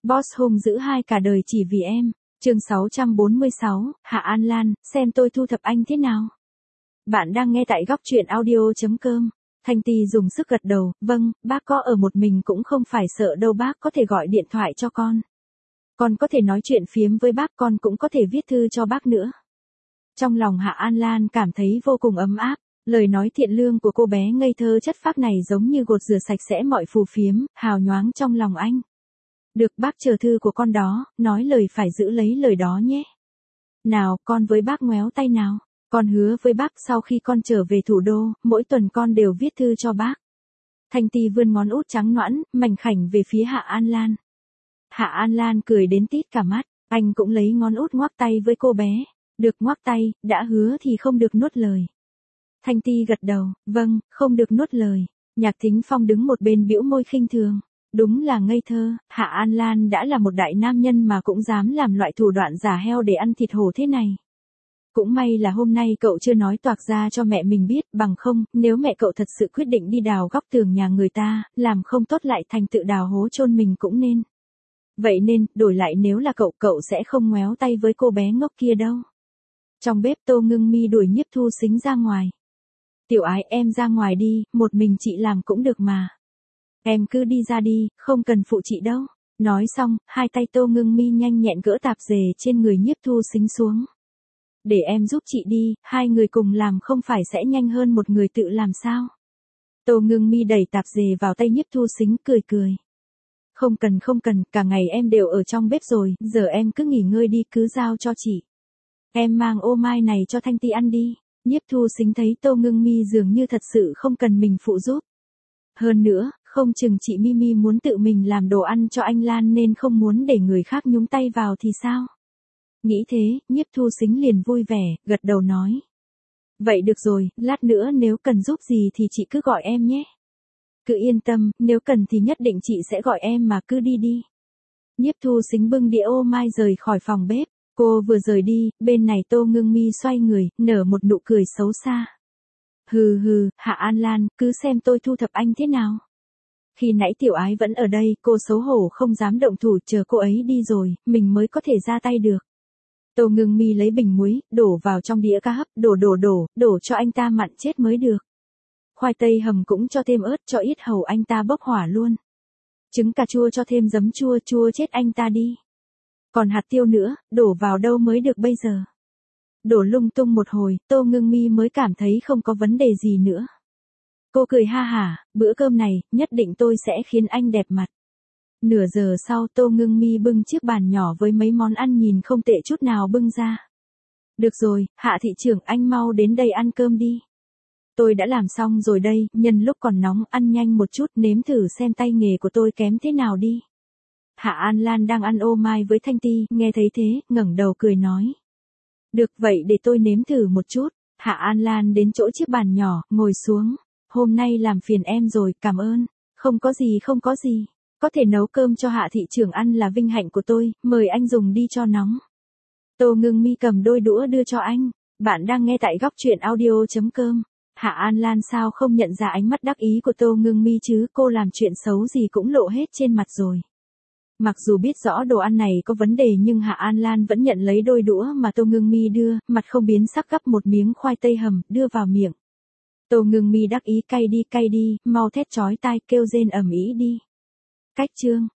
Boss hung dữ hai cả đời chỉ vì em. Chương 646, Hạ An Lan, xem tôi thu thập anh thế nào. Bạn đang nghe tại góc truyện audio.com. Thanh Ti dùng sức gật đầu, vâng, bác có ở một mình cũng không phải sợ đâu, bác có thể gọi điện thoại cho con. Con có thể nói chuyện phiếm với bác, con cũng có thể viết thư cho bác nữa. Trong lòng Hạ An Lan cảm thấy vô cùng ấm áp, lời nói thiện lương của cô bé ngây thơ chất phác này giống như gột rửa sạch sẽ mọi phù phiếm, hào nhoáng trong lòng anh. Được, bác chờ thư của con đó, nói lời phải giữ lấy lời đó nhé. Nào, con với bác ngoéo tay nào. Con hứa với bác sau khi con trở về thủ đô, mỗi tuần con đều viết thư cho bác. Thanh Ti vươn ngón út trắng nõn, mảnh khảnh về phía Hạ An Lan. Hạ An Lan cười đến tít cả mắt, anh cũng lấy ngón út ngoắc tay với cô bé. Được, ngoắc tay, đã hứa thì không được nuốt lời. Thanh Ti gật đầu, vâng, không được nuốt lời. Nhạc Thính Phong đứng một bên bĩu môi khinh thường. Đúng là ngây thơ, Hạ An Lan đã là một đại nam nhân mà cũng dám làm loại thủ đoạn giả heo để ăn thịt hổ thế này. Cũng may là hôm nay cậu chưa nói toạc ra cho mẹ mình biết, bằng không, nếu mẹ cậu thật sự quyết định đi đào góc tường nhà người ta, làm không tốt lại thành tự đào hố chôn mình cũng nên. Vậy nên, đổi lại nếu là cậu sẽ không ngoéo tay với cô bé ngốc kia đâu. Trong bếp Tô Ngưng Mi đuổi Nhiếp Thu Sính ra ngoài. Tiểu Ái, em ra ngoài đi, một mình chị làm cũng được mà. Em cứ đi ra đi, không cần phụ chị đâu. Nói xong, hai tay Tô Ngưng Mi nhanh nhẹn gỡ tạp dề trên người Nhiếp Thu Sính xuống. Để em giúp chị đi, hai người cùng làm không phải sẽ nhanh hơn một người tự làm sao? Tô Ngưng Mi đẩy tạp dề vào tay Nhiếp Thu Sính, cười cười. Không cần, cả ngày em đều ở trong bếp rồi, giờ em cứ nghỉ ngơi đi, cứ giao cho chị. Em mang ô mai này cho Thanh Ti ăn đi. Nhiếp Thu Sính thấy Tô Ngưng Mi dường như thật sự không cần mình phụ giúp. Hơn nữa, không chừng chị Mimi muốn tự mình làm đồ ăn cho anh Lan nên không muốn để người khác nhúng tay vào thì sao? Nghĩ thế, Nhiếp Thu Sính liền vui vẻ, gật đầu nói. Vậy được rồi, lát nữa nếu cần giúp gì thì chị cứ gọi em nhé. Cứ yên tâm, nếu cần thì nhất định chị sẽ gọi em mà, cứ đi đi. Nhiếp Thu Sính bưng đĩa ô mai rời khỏi phòng bếp. Cô vừa rời đi, bên này Tô Ngưng Mi xoay người, nở một nụ cười xấu xa. Hừ, Hạ An Lan, cứ xem tôi thu thập anh thế nào. Khi nãy Tiểu Ái vẫn ở đây, cô xấu hổ không dám động thủ, chờ cô ấy đi rồi, mình mới có thể ra tay được. Tô Ngưng Mi lấy bình muối, đổ vào trong đĩa cá hấp, đổ cho anh ta mặn chết mới được. Khoai tây hầm cũng cho thêm ớt, cho ít hầu anh ta bốc hỏa luôn. Trứng cà chua cho thêm giấm chua, chua chết anh ta đi. Còn hạt tiêu nữa, đổ vào đâu mới được bây giờ. Đổ lung tung một hồi, Tô Ngưng Mi mới cảm thấy không có vấn đề gì nữa. Cô cười ha hả, bữa cơm này, nhất định tôi sẽ khiến anh đẹp mặt. Nửa giờ sau Tô Ngưng Mi bưng chiếc bàn nhỏ với mấy món ăn nhìn không tệ chút nào bưng ra. Được rồi, Hạ thị trưởng, anh mau đến đây ăn cơm đi. Tôi đã làm xong rồi đây, nhân lúc còn nóng, ăn nhanh một chút, nếm thử xem tay nghề của tôi kém thế nào đi. Hạ An Lan đang ăn ô mai với Thanh Ti, nghe thấy thế, ngẩng đầu cười nói. Được, vậy để tôi nếm thử một chút. Hạ An Lan đến chỗ chiếc bàn nhỏ, ngồi xuống. Hôm nay làm phiền em rồi, cảm ơn. Không có gì. Có thể nấu cơm cho Hạ thị trưởng ăn là vinh hạnh của tôi, mời anh dùng đi cho nóng. Tô Ngưng Mi cầm đôi đũa đưa cho anh. Bạn đang nghe tại góc truyện audio.com. Hạ An Lan sao không nhận ra ánh mắt đắc ý của Tô Ngưng Mi chứ, cô làm chuyện xấu gì cũng lộ hết trên mặt rồi. Mặc dù biết rõ đồ ăn này có vấn đề nhưng Hạ An Lan vẫn nhận lấy đôi đũa mà Tô Ngưng Mi đưa, mặt không biến sắc gắp một miếng khoai tây hầm, đưa vào miệng. Tô Ngưng Mi đắc ý, cay đi, mau thét chói tai, kêu rên ầm ĩ đi. Cách chương